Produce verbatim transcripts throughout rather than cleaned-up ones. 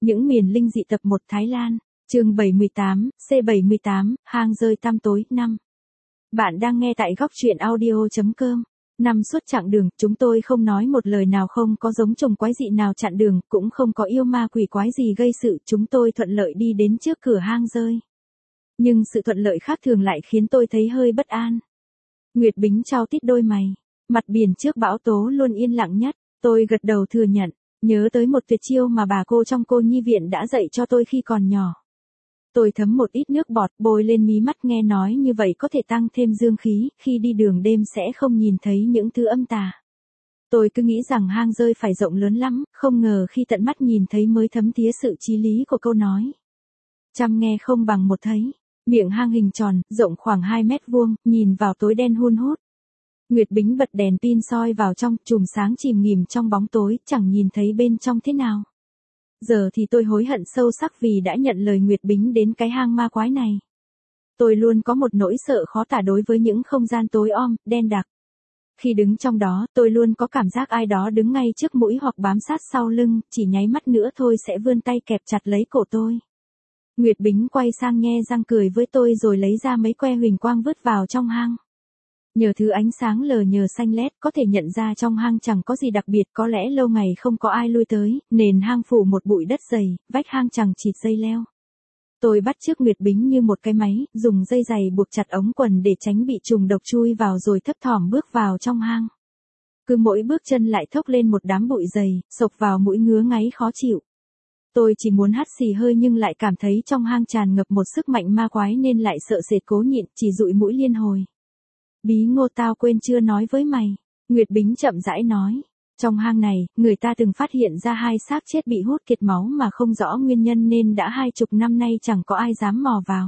Những miền linh dị tập một Thái Lan, chương bảy mươi tám, C bảy mươi tám, hang rơi tăm tối, năm. Bạn đang nghe tại góc truyện audio.com. Năm suốt chặng đường, chúng tôi không nói một lời nào, không có giống trùng quái dị nào chặn đường, cũng không có yêu ma quỷ quái gì gây sự, chúng tôi thuận lợi đi đến trước cửa hang rơi. Nhưng sự thuận lợi khác thường lại khiến tôi thấy hơi bất an. Nguyệt Bính chau tít đôi mày, mặt biển trước bão tố luôn yên lặng nhất, tôi gật đầu thừa nhận. Nhớ tới một tuyệt chiêu mà bà cô trong cô nhi viện đã dạy cho tôi khi còn nhỏ. Tôi thấm một ít nước bọt bôi lên mí mắt, nghe nói như vậy có thể tăng thêm dương khí, khi đi đường đêm sẽ không nhìn thấy những thứ âm tà. Tôi cứ nghĩ rằng hang rơi phải rộng lớn lắm, không ngờ khi tận mắt nhìn thấy mới thấm thía sự chí lý của câu nói. Trăm nghe không bằng một thấy. Miệng hang hình tròn, rộng khoảng hai mét vuông, nhìn vào tối đen hun hút. Nguyệt Bính bật đèn pin soi vào trong, chùm sáng chìm nghỉm trong bóng tối, chẳng nhìn thấy bên trong thế nào. Giờ thì tôi hối hận sâu sắc vì đã nhận lời Nguyệt Bính đến cái hang ma quái này. Tôi luôn có một nỗi sợ khó tả đối với những không gian tối om, đen đặc. Khi đứng trong đó, tôi luôn có cảm giác ai đó đứng ngay trước mũi hoặc bám sát sau lưng, chỉ nháy mắt nữa thôi sẽ vươn tay kẹp chặt lấy cổ tôi. Nguyệt Bính quay sang nhe răng cười với tôi rồi lấy ra mấy que huỳnh quang vứt vào trong hang. Nhờ thứ ánh sáng lờ nhờ xanh lét, có thể nhận ra trong hang chẳng có gì đặc biệt, có lẽ lâu ngày không có ai lui tới, nền hang phủ một bụi đất dày, vách hang chẳng chịt dây leo. Tôi bắt chước Nguyệt Bính như một cái máy, dùng dây giày buộc chặt ống quần để tránh bị trùng độc chui vào rồi thấp thỏm bước vào trong hang. Cứ mỗi bước chân lại thốc lên một đám bụi dày, xộc vào mũi ngứa ngáy khó chịu. Tôi chỉ muốn hắt xì hơi nhưng lại cảm thấy trong hang tràn ngập một sức mạnh ma quái nên lại sợ sệt cố nhịn, chỉ dụi mũi liên hồi. Bí ngô, tao quên chưa nói với mày. Nguyệt Bính chậm rãi nói. Trong hang này, người ta từng phát hiện ra hai xác chết bị hút kiệt máu mà không rõ nguyên nhân nên đã hai chục năm nay chẳng có ai dám mò vào.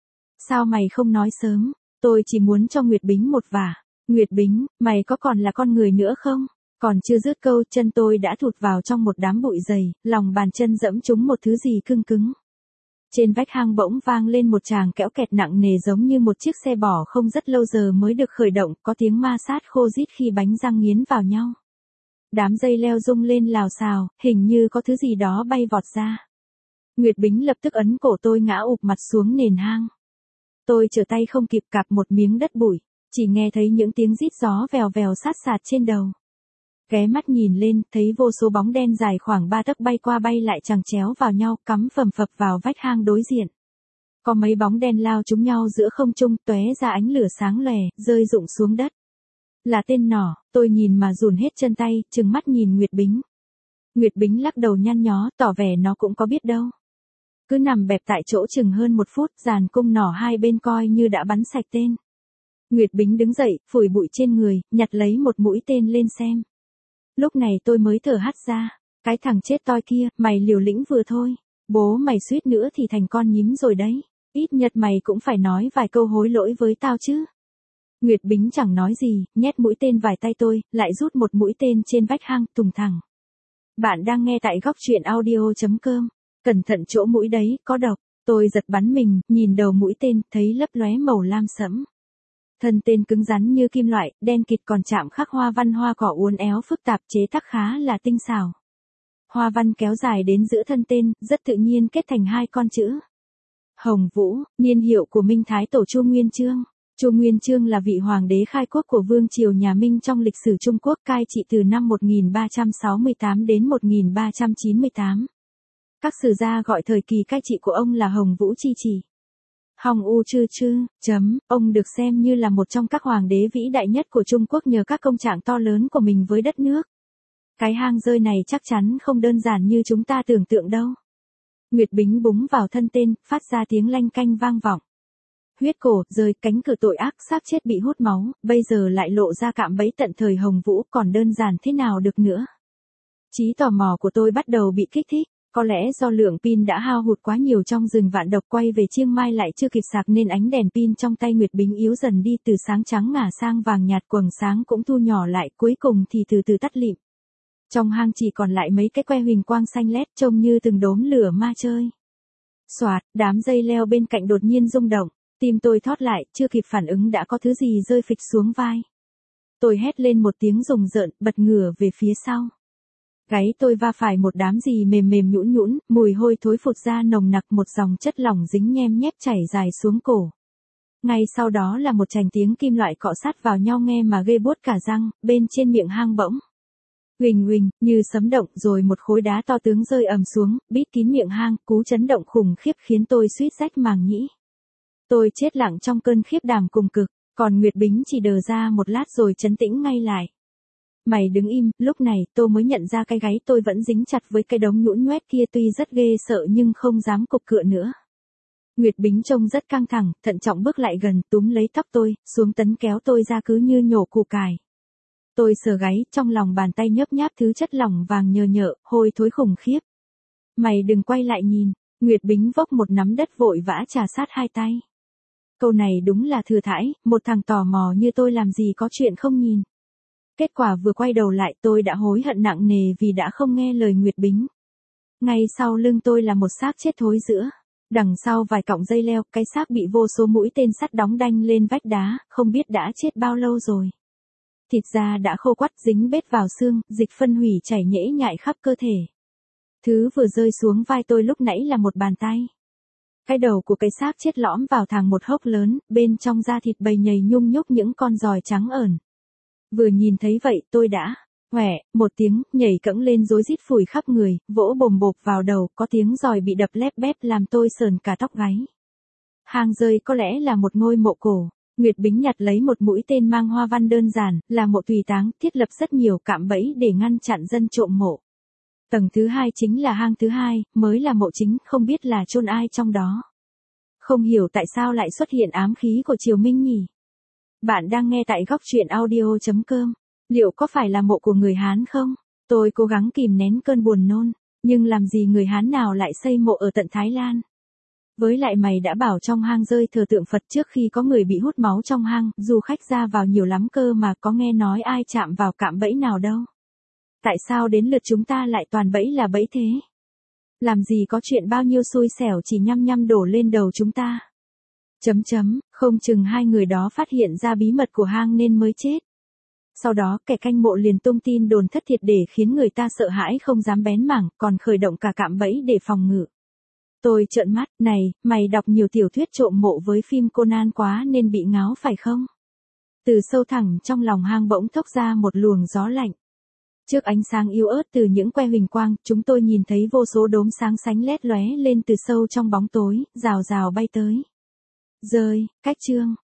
Sao mày không nói sớm? Tôi chỉ muốn cho Nguyệt Bính một vả. Nguyệt Bính, mày có còn là con người nữa không? Còn chưa dứt câu, chân tôi đã thụt vào trong một đám bụi dày, lòng bàn chân dẫm trúng một thứ gì cưng cứng. Trên vách hang bỗng vang lên một tràng kẽo kẹt nặng nề giống như một chiếc xe bò không rất lâu giờ mới được khởi động, có tiếng ma sát khô rít khi bánh răng nghiến vào nhau. Đám dây leo rung lên lào xào, hình như có thứ gì đó bay vọt ra. Nguyệt Bính lập tức ấn cổ tôi ngã ụp mặt xuống nền hang. Tôi trở tay không kịp cạp một miếng đất bụi, chỉ nghe thấy những tiếng rít gió vèo vèo sát sạt trên đầu. Ghé mắt nhìn lên, thấy vô số bóng đen dài khoảng ba tấc bay qua bay lại chằng chéo vào nhau, cắm phầm phập vào vách hang đối diện. Có mấy bóng đen lao trúng nhau giữa không trung, tóe ra ánh lửa sáng lòe, rơi rụng xuống đất. Là tên nỏ, tôi nhìn mà run hết chân tay, trừng mắt nhìn Nguyệt Bính. Nguyệt Bính lắc đầu nhăn nhó, tỏ vẻ nó cũng có biết đâu. Cứ nằm bẹp tại chỗ chừng hơn một phút, dàn cung nỏ hai bên coi như đã bắn sạch tên. Nguyệt Bính đứng dậy, phủi bụi trên người, nhặt lấy một mũi tên lên xem. Lúc này tôi mới thở hắt ra. Cái thằng chết toi kia, mày liều lĩnh vừa thôi. Bố mày suýt nữa thì thành con nhím rồi đấy. Ít nhất mày cũng phải nói vài câu hối lỗi với tao chứ. Nguyệt Bính chẳng nói gì, nhét mũi tên vài tay tôi, lại rút một mũi tên trên vách hang, tùng thẳng. Bạn đang nghe tại góc truyện audio.com. Cẩn thận chỗ mũi đấy, có độc. Tôi giật bắn mình, nhìn đầu mũi tên, thấy lấp lóe màu lam sẫm. Thân tên cứng rắn như kim loại, đen kịt còn chạm khắc hoa văn hoa cỏ uốn éo phức tạp, chế tác khá là tinh xảo. Hoa văn kéo dài đến giữa thân tên, rất tự nhiên kết thành hai con chữ. Hồng Vũ, niên hiệu của Minh Thái Tổ Chu Nguyên Chương. Chu Nguyên Chương là vị hoàng đế khai quốc của vương triều nhà Minh trong lịch sử Trung Quốc, cai trị từ năm một nghìn ba trăm sáu mươi tám đến một nghìn ba trăm chín mươi tám. Các sử gia gọi thời kỳ cai trị của ông là Hồng Vũ Chi Chỉ. Hồng U Chư Chư, chấm, ông được xem như là một trong các hoàng đế vĩ đại nhất của Trung Quốc nhờ các công trạng to lớn của mình với đất nước. Cái hang rơi này chắc chắn không đơn giản như chúng ta tưởng tượng đâu. Nguyệt Bính búng vào thân tên, phát ra tiếng lanh canh vang vọng. Huyết cổ, rơi, cánh cửa tội ác, xác chết bị hút máu, bây giờ lại lộ ra cạm bẫy tận thời Hồng Vũ, còn đơn giản thế nào được nữa. Trí tò mò của tôi bắt đầu bị kích thích. Có lẽ do lượng pin đã hao hụt quá nhiều trong rừng vạn độc, quay về Chiang Mai lại chưa kịp sạc nên ánh đèn pin trong tay Nguyệt Bính yếu dần đi, từ sáng trắng ngả sang vàng nhạt, quầng sáng cũng thu nhỏ lại, cuối cùng thì từ từ tắt lịm. Trong hang chỉ còn lại mấy cái que huỳnh quang xanh lét trông như từng đốm lửa ma chơi. Xoạt, đám dây leo bên cạnh đột nhiên rung động, tim tôi thót lại, chưa kịp phản ứng đã có thứ gì rơi phịch xuống vai. Tôi hét lên một tiếng rùng rợn, bật ngửa về phía sau. Gáy tôi va phải một đám gì mềm mềm nhũn nhũn, mùi hôi thối phụt ra nồng nặc, một dòng chất lỏng dính nhem nhép chảy dài xuống cổ. Ngay sau đó là một tràng tiếng kim loại cọ sát vào nhau nghe mà ghê buốt cả răng, bên trên miệng hang bỗng huỳnh huỳnh, như sấm động, rồi một khối đá to tướng rơi ầm xuống, bít kín miệng hang, cú chấn động khủng khiếp khiến tôi suýt rách màng nhĩ. Tôi chết lặng trong cơn khiếp đảm cùng cực, còn Nguyệt Bính chỉ đờ ra một lát rồi trấn tĩnh ngay lại. Mày đứng im, lúc này tôi mới nhận ra cái gáy tôi vẫn dính chặt với cái đống nhũn nhoét kia, tuy rất ghê sợ nhưng không dám cục cựa nữa. Nguyệt Bính trông rất căng thẳng, thận trọng bước lại gần, túm lấy tóc tôi, xuống tấn kéo tôi ra cứ như nhổ củ cải. Tôi sờ gáy, trong lòng bàn tay nhấp nháp thứ chất lỏng vàng nhờ nhợ, hôi thối khủng khiếp. Mày đừng quay lại nhìn, Nguyệt Bính vốc một nắm đất vội vã trà sát hai tay. Câu này đúng là thừa thãi, một thằng tò mò như tôi làm gì có chuyện không nhìn. Kết quả vừa quay đầu lại tôi đã hối hận nặng nề vì đã không nghe lời Nguyệt Bính. Ngay sau lưng tôi là một xác chết thối rữa. Đằng sau vài cọng dây leo, cái xác bị vô số mũi tên sắt đóng đanh lên vách đá, không biết đã chết bao lâu rồi. Thịt da đã khô quắt dính bết vào xương, dịch phân hủy chảy nhễ nhại khắp cơ thể. Thứ vừa rơi xuống vai tôi lúc nãy là một bàn tay. Cái đầu của cái xác chết lõm vào thẳng một hốc lớn, bên trong da thịt bầy nhầy nhung nhúc những con giòi trắng ởn. Vừa nhìn thấy vậy tôi đã, hoẻ, một tiếng, nhảy cẫng lên rối rít phủi khắp người, vỗ bồm bộp vào đầu, có tiếng giòi bị đập lép bép làm tôi sờn cả tóc gáy. Hang rơi có lẽ là một ngôi mộ cổ. Nguyệt Bính nhặt lấy một mũi tên mang hoa văn đơn giản, là mộ tùy táng, thiết lập rất nhiều cạm bẫy để ngăn chặn dân trộm mộ. Tầng thứ hai chính là hang thứ hai, mới là mộ chính, không biết là chôn ai trong đó. Không hiểu tại sao lại xuất hiện ám khí của Triều Minh nhỉ? Bạn đang nghe tại góc truyện audio chấm com. Liệu có phải là mộ của người Hán không? Tôi cố gắng kìm nén cơn buồn nôn, nhưng làm gì người Hán nào lại xây mộ ở tận Thái Lan? Với lại mày đã bảo trong hang rơi thờ tượng Phật, trước khi có người bị hút máu trong hang, du khách ra vào nhiều lắm cơ mà, có nghe nói ai chạm vào cạm bẫy nào đâu. Tại sao đến lượt chúng ta lại toàn bẫy là bẫy thế? Làm gì có chuyện bao nhiêu xui xẻo chỉ nhăm nhăm đổ lên đầu chúng ta. Chấm chấm, không chừng hai người đó phát hiện ra bí mật của hang nên mới chết. Sau đó kẻ canh mộ liền tung tin đồn thất thiệt để khiến người ta sợ hãi không dám bén mảng, còn khởi động cả cạm bẫy để phòng ngự. Tôi trợn mắt, này, mày đọc nhiều tiểu thuyết trộm mộ với phim Conan quá nên bị ngáo phải không? Từ sâu thẳm trong lòng hang bỗng thốc ra một luồng gió lạnh. Trước ánh sáng yếu ớt từ những que huỳnh quang, chúng tôi nhìn thấy vô số đốm sáng sánh lét lóe lên từ sâu trong bóng tối, rào rào bay tới. Rơi, cách chương.